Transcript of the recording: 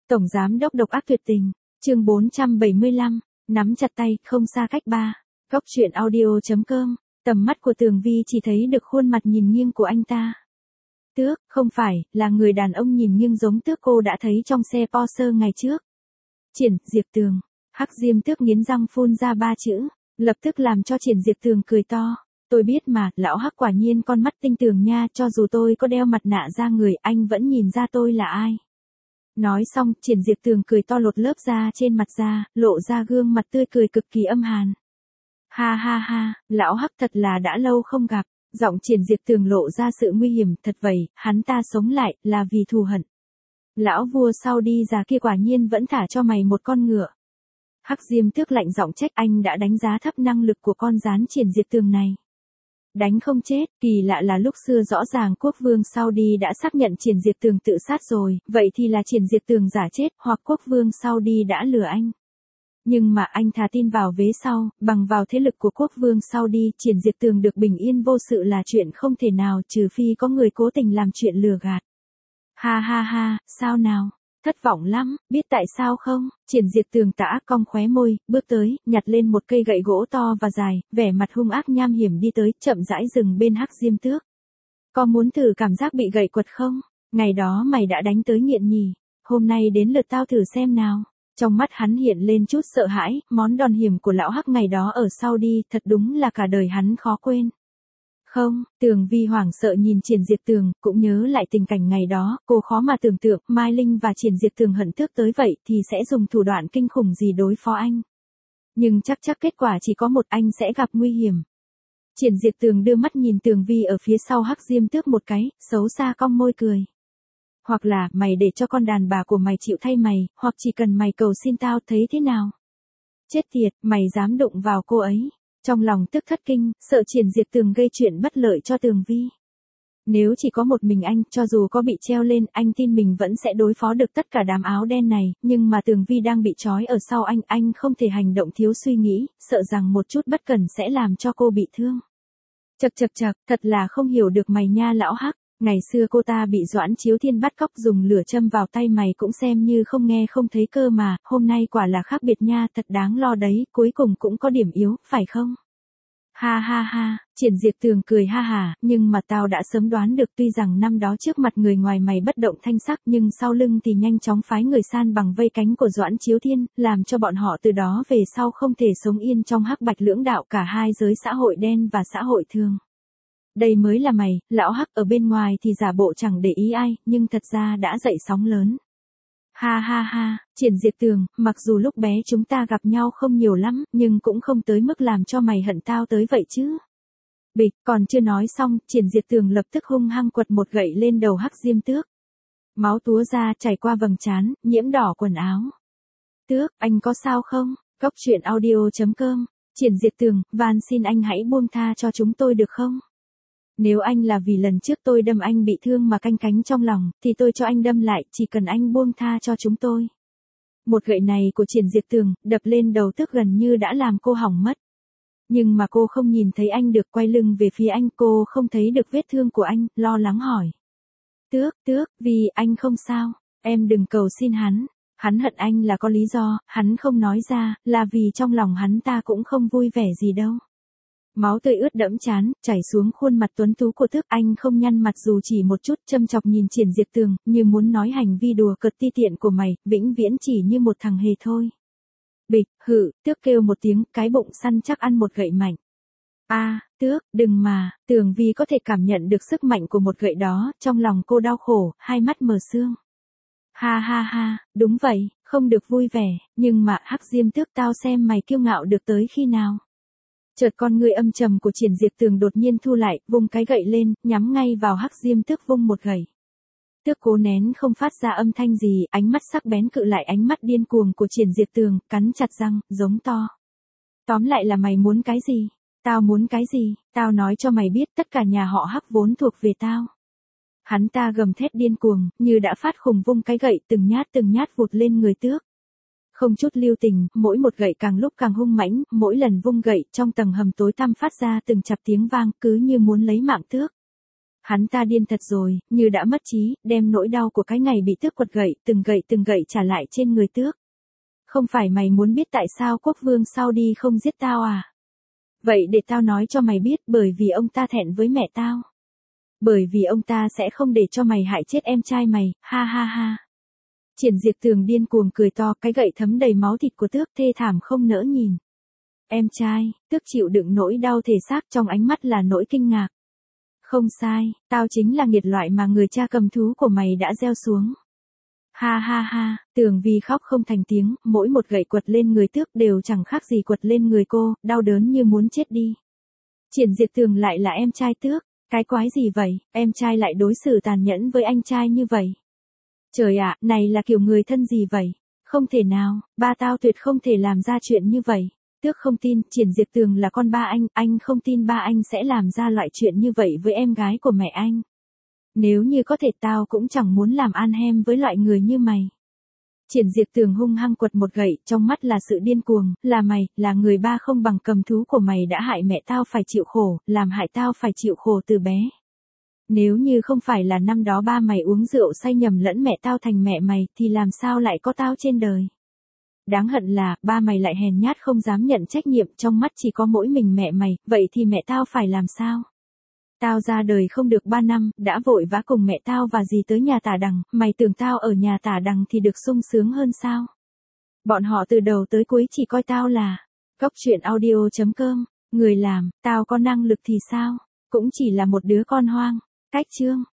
Tổng giám đốc độc ác tuyệt tình, chương 475, nắm chặt tay, không xa cách ba. Góc truyện audio.com, tầm mắt của Tường Vi chỉ thấy được khuôn mặt nhìn nghiêng của anh ta. Tước, không phải, là người đàn ông nhìn nghiêng giống Tước cô đã thấy trong xe Porsche ngày trước. Triển Diệp Tường, Hắc Diêm Tước nghiến răng phun ra ba chữ, lập tức làm cho Triển Diệp Tường cười to. Tôi biết mà, lão Hắc quả nhiên con mắt tinh tường nha, cho dù tôi có đeo mặt nạ ra người, anh vẫn nhìn ra tôi là ai. Nói xong, Triển Diệp Tường cười to lột lớp da trên mặt ra, lộ ra gương mặt tươi cười cực kỳ âm hàn. Ha ha ha, lão Hắc thật là đã lâu không gặp, giọng Triển Diệp Tường lộ ra sự nguy hiểm, thật vậy, hắn ta sống lại, là vì thù hận. Lão vua sau đi già kia quả nhiên vẫn thả cho mày một con ngựa. Hắc Diêm Tước lạnh giọng trách, anh đã đánh giá thấp năng lực của con gián Triển Diệp Tường này. Đánh không chết, kỳ lạ là lúc xưa rõ ràng quốc vương Saudi đã xác nhận Triển Diệp Tường tự sát rồi, vậy thì là Triển Diệp Tường giả chết, hoặc quốc vương Saudi đã lừa anh. Nhưng mà anh thà tin vào vế sau, bằng vào thế lực của quốc vương Saudi, Triển Diệp Tường được bình yên vô sự là chuyện không thể nào, trừ phi có người cố tình làm chuyện lừa gạt. Ha ha ha, sao nào? Thất vọng lắm, biết tại sao không? Triển Diệp Tường tà ác cong khóe môi, bước tới, nhặt lên một cây gậy gỗ to và dài, vẻ mặt hung ác nham hiểm đi tới, chậm rãi dừng bên Hắc Diêm Tước. Có muốn thử cảm giác bị gậy quật không? Ngày đó mày đã đánh tới nghiện nhỉ? Hôm nay đến lượt tao thử xem nào. Trong mắt hắn hiện lên chút sợ hãi, món đòn hiểm của lão Hắc ngày đó ở Saudi, thật đúng là cả đời hắn khó quên. Không, Tường Vi hoảng sợ nhìn Triển Diệp Tường, cũng nhớ lại tình cảnh ngày đó, cô khó mà tưởng tượng, Mai Linh và Triển Diệp Tường hận Tước tới vậy thì sẽ dùng thủ đoạn kinh khủng gì đối phó anh. Nhưng chắc kết quả chỉ có một, anh sẽ gặp nguy hiểm. Triển Diệp Tường đưa mắt nhìn Tường Vi ở phía sau Hắc Diêm Tước một cái, xấu xa cong môi cười. Hoặc là, mày để cho con đàn bà của mày chịu thay mày, hoặc chỉ cần mày cầu xin tao, thấy thế nào? Chết tiệt, mày dám đụng vào cô ấy. Trong lòng tức thất kinh, sợ Triển Diệp Tường gây chuyện bất lợi cho Tường Vi. Nếu chỉ có một mình anh, cho dù có bị treo lên, anh tin mình vẫn sẽ đối phó được tất cả đám áo đen này, nhưng mà Tường Vi đang bị trói ở sau anh không thể hành động thiếu suy nghĩ, sợ rằng một chút bất cẩn sẽ làm cho cô bị thương. Chậc, thật là không hiểu được mày nha lão Hắc. Ngày xưa cô ta bị Doãn Chiếu Thiên bắt cóc dùng lửa châm vào tay mày cũng xem như không nghe không thấy cơ mà, hôm nay quả là khác biệt nha, thật đáng lo đấy, cuối cùng cũng có điểm yếu, phải không? Ha ha ha, Triển Diệp Tường cười ha hả, nhưng mà tao đã sớm đoán được, tuy rằng năm đó trước mặt người ngoài mày bất động thanh sắc nhưng sau lưng thì nhanh chóng phái người san bằng vây cánh của Doãn Chiếu Thiên, làm cho bọn họ từ đó về sau không thể sống yên trong hắc bạch lưỡng đạo cả hai giới xã hội đen và xã hội thường. Đây mới là mày, lão Hắc ở bên ngoài thì giả bộ chẳng để ý ai, nhưng thật ra đã dậy sóng lớn. Ha ha ha, Triển Diệp Tường, mặc dù lúc bé chúng ta gặp nhau không nhiều lắm, nhưng cũng không tới mức làm cho mày hận tao tới vậy chứ. Bịch, còn chưa nói xong, Triển Diệp Tường lập tức hung hăng quật một gậy lên đầu Hắc Diêm Tước. Máu túa ra chảy qua vầng trán, nhiễm đỏ quần áo. Tước, anh có sao không? Góc truyện audio.com, Triển Diệp Tường, van xin anh hãy buông tha cho chúng tôi được không? Nếu anh là vì lần trước tôi đâm anh bị thương mà canh cánh trong lòng, thì tôi cho anh đâm lại, chỉ cần anh buông tha cho chúng tôi. Một gậy này của Triển Diệp Tường, đập lên đầu Tước gần như đã làm cô hỏng mất. Nhưng mà cô không nhìn thấy anh được, quay lưng về phía anh, cô không thấy được vết thương của anh, lo lắng hỏi. Tước, vì anh không sao, em đừng cầu xin hắn. Hắn hận anh là có lý do, hắn không nói ra, là vì trong lòng hắn ta cũng không vui vẻ gì đâu. Máu tươi ướt đẫm trán, chảy xuống khuôn mặt tuấn tú của Tước, anh không nhăn mặt dù chỉ một chút, châm chọc nhìn Triển Diệp Tường, như muốn nói hành vi đùa cợt ti tiện của mày, vĩnh viễn chỉ như một thằng hề thôi. Bịch, Tước kêu một tiếng, cái bụng săn chắc ăn một gậy mạnh. Tước, đừng mà, Tường Vi có thể cảm nhận được sức mạnh của một gậy đó, trong lòng cô đau khổ, hai mắt mờ sương. Ha ha ha, đúng vậy, không được vui vẻ, nhưng mà Hắc Diêm Tước, tao xem mày kiêu ngạo được tới khi nào. Chợt con người âm trầm của Triển Diệp Tường đột nhiên thu lại, vung cái gậy lên, nhắm ngay vào Hắc Diêm Tước vung một gậy. Tước cố nén không phát ra âm thanh gì, ánh mắt sắc bén cự lại ánh mắt điên cuồng của Triển Diệp Tường, cắn chặt răng, giống to. Tóm lại là mày muốn cái gì? Tao muốn cái gì? Tao nói cho mày biết, tất cả nhà họ Hắc vốn thuộc về tao. Hắn ta gầm thét điên cuồng, như đã phát khùng vung cái gậy từng nhát vụt lên người Tước. Không chút lưu tình, mỗi một gậy càng lúc càng hung mãnh, mỗi lần vung gậy trong tầng hầm tối tăm phát ra từng chập tiếng vang, cứ như muốn lấy mạng Tước. Hắn ta điên thật rồi, như đã mất trí, đem nỗi đau của cái ngày bị tước quật gậy, từng gậy trả lại trên người tước. Không phải mày muốn biết tại sao quốc vương sau đi không giết tao à? Vậy để tao nói cho mày biết, bởi vì ông ta thẹn với mẹ tao. Bởi vì ông ta sẽ không để cho mày hại chết em trai mày, ha ha ha. Triển Diệt Tường điên cuồng cười to, cái gậy thấm đầy máu thịt của tước thê thảm không nỡ nhìn. Em trai, tước chịu đựng nỗi đau thể xác, trong ánh mắt là nỗi kinh ngạc. Không sai, tao chính là nghiệt loại mà người cha cầm thú của mày đã gieo xuống. Ha ha ha, Tường Vi khóc không thành tiếng, mỗi một gậy quật lên người tước đều chẳng khác gì quật lên người cô, đau đớn như muốn chết đi. Triển Diệt Tường lại là em trai tước, cái quái gì vậy, em trai lại đối xử tàn nhẫn với anh trai như vậy. Trời ạ, này là kiểu người thân gì vậy? Không thể nào, ba tao tuyệt không thể làm ra chuyện như vậy. Tước không tin, Triển Diệt Tường là con ba anh không tin ba anh sẽ làm ra loại chuyện như vậy với em gái của mẹ anh. Nếu như có thể tao cũng chẳng muốn làm ăn hem với loại người như mày. Triển Diệt Tường hung hăng quật một gậy, trong mắt là sự điên cuồng, là mày, là người ba không bằng cầm thú của mày đã hại mẹ tao phải chịu khổ, làm hại tao phải chịu khổ từ bé. Nếu như không phải là năm đó ba mày uống rượu say nhầm lẫn mẹ tao thành mẹ mày, thì làm sao lại có tao trên đời. Đáng hận là, ba mày lại hèn nhát không dám nhận trách nhiệm, trong mắt chỉ có mỗi mình mẹ mày, vậy thì mẹ tao phải làm sao? Tao ra đời không được 3 năm, đã vội vã cùng mẹ tao và dì tới nhà Tả Đằng, mày tưởng tao ở nhà Tả Đằng thì được sung sướng hơn sao? Bọn họ từ đầu tới cuối chỉ coi tao là Góc Truyện Audio.com, người làm, tao có năng lực thì sao? Cũng chỉ là một đứa con hoang. Cách chương